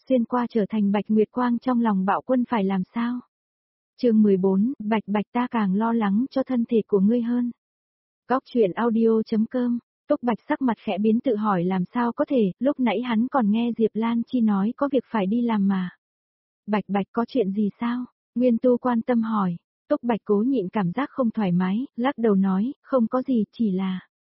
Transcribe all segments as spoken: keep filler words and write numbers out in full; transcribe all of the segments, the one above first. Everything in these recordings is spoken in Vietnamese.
xuyên qua trở thành Bạch Nguyệt Quang trong lòng Bạo Quân phải làm sao? Chương mười bốn, Bạch Bạch ta càng lo lắng cho thân thể của ngươi hơn. Góc truyện audio.com, Túc Bạch sắc mặt khẽ biến tự hỏi làm sao có thể, lúc nãy hắn còn nghe Diệp Lan Chi nói có việc phải đi làm mà. Bạch Bạch có chuyện gì sao? Nguyên Tu quan tâm hỏi. Túc Bạch cố nhịn cảm giác không thoải mái, lắc đầu nói, không có gì, chỉ là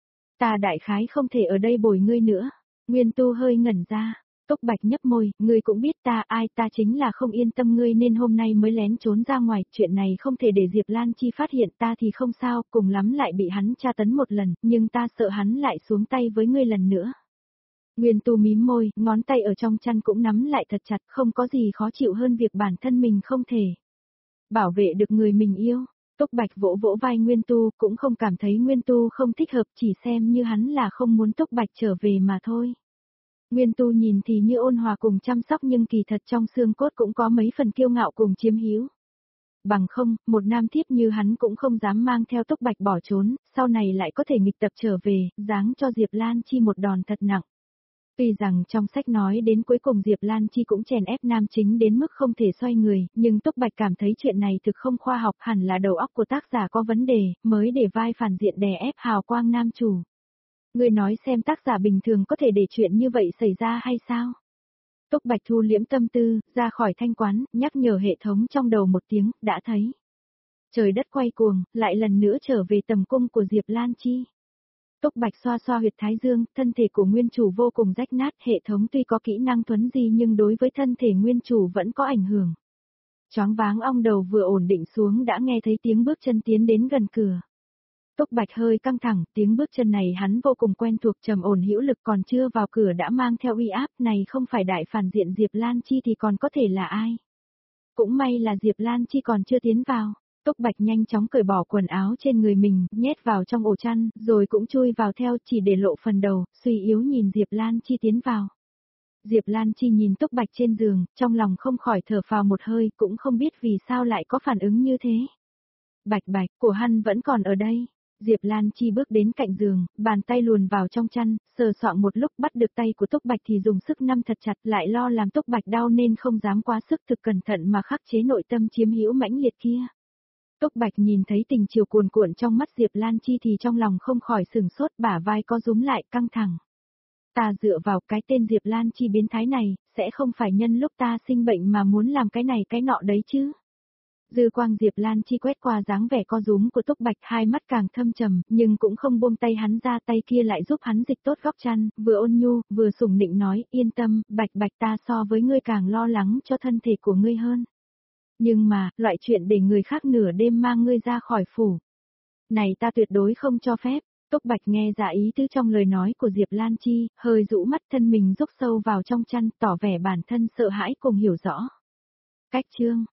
ta đại khái không thể ở đây bồi ngươi nữa. Nguyên Tu hơi ngẩn ra. Túc Bạch nhấp môi, ngươi cũng biết ta ai, ta chính là không yên tâm ngươi nên hôm nay mới lén trốn ra ngoài, chuyện này không thể để Diệp Lan Chi phát hiện, ta thì không sao, cùng lắm lại bị hắn tra tấn một lần, nhưng ta sợ hắn lại xuống tay với ngươi lần nữa. Nguyên Tu mím môi, ngón tay ở trong chăn cũng nắm lại thật chặt, không có gì khó chịu hơn việc bản thân mình không thể bảo vệ được người mình yêu. Túc Bạch vỗ vỗ vai Nguyên Tu, cũng không cảm thấy Nguyên Tu không thích hợp, chỉ xem như hắn là không muốn Túc Bạch trở về mà thôi. Nguyên Tu nhìn thì như ôn hòa cùng chăm sóc nhưng kỳ thật trong xương cốt cũng có mấy phần kiêu ngạo cùng chiếm hữu. Bằng không, một nam thiếp như hắn cũng không dám mang theo Túc Bạch bỏ trốn, sau này lại có thể nghịch tập trở về, giáng cho Diệp Lan Chi một đòn thật nặng. Tuy rằng trong sách nói đến cuối cùng Diệp Lan Chi cũng chèn ép nam chính đến mức không thể xoay người, nhưng Túc Bạch cảm thấy chuyện này thực không khoa học, hẳn là đầu óc của tác giả có vấn đề, mới để vai phản diện đè ép hào quang nam chủ. Ngươi nói xem tác giả bình thường có thể để chuyện như vậy xảy ra hay sao? Túc Bạch thu liễm tâm tư, ra khỏi thanh quán, nhắc nhở hệ thống trong đầu một tiếng, đã thấy. Trời đất quay cuồng, lại lần nữa trở về tầm cung của Diệp Lan Chi. Túc Bạch xoa xoa huyệt thái dương, thân thể của nguyên chủ vô cùng rách nát, hệ thống tuy có kỹ năng thuấn di nhưng đối với thân thể nguyên chủ vẫn có ảnh hưởng. Choáng váng ong đầu vừa ổn định xuống đã nghe thấy tiếng bước chân tiến đến gần cửa. Túc Bạch hơi căng thẳng, tiếng bước chân này hắn vô cùng quen thuộc, trầm ổn hữu lực, còn chưa vào cửa đã mang theo uy áp, này không phải đại phản diện Diệp Lan Chi thì còn có thể là ai? Cũng may là Diệp Lan Chi còn chưa tiến vào. Túc Bạch nhanh chóng cởi bỏ quần áo trên người mình, nhét vào trong ổ chăn, rồi cũng chui vào theo, chỉ để lộ phần đầu, suy yếu nhìn Diệp Lan Chi tiến vào. Diệp Lan Chi nhìn Túc Bạch trên giường, trong lòng không khỏi thở phào một hơi, cũng không biết vì sao lại có phản ứng như thế. Bạch Bạch, của hắn vẫn còn ở đây. Diệp Lan Chi bước đến cạnh giường, bàn tay luồn vào trong chăn, sờ soạng một lúc bắt được tay của Túc Bạch thì dùng sức nắm thật chặt, lại lo làm Túc Bạch đau nên không dám quá sức, thực cẩn thận mà khắc chế nội tâm chiếm hữu mãnh liệt kia. Túc Bạch nhìn thấy tình chiều cuồn cuộn trong mắt Diệp Lan Chi thì trong lòng không khỏi sửng sốt, bả vai co rúm lại căng thẳng. Ta dựa vào cái tên Diệp Lan Chi biến thái này, sẽ không phải nhân lúc ta sinh bệnh mà muốn làm cái này cái nọ đấy chứ. Dư quang Diệp Lan Chi quét qua dáng vẻ co rúm của Túc Bạch, hai mắt càng thâm trầm, nhưng cũng không buông tay hắn ra, tay kia lại giúp hắn dịch tốt góc chăn, vừa ôn nhu, vừa sủng nịnh nói, yên tâm, Bạch Bạch ta so với ngươi càng lo lắng cho thân thể của ngươi hơn. Nhưng mà, loại chuyện để người khác nửa đêm mang ngươi ra khỏi phủ. Này ta tuyệt đối không cho phép. Túc Bạch nghe ra ý tứ trong lời nói của Diệp Lan Chi, hơi rũ mắt, thân mình rúc sâu vào trong chăn, tỏ vẻ bản thân sợ hãi cùng hiểu rõ. Cách chương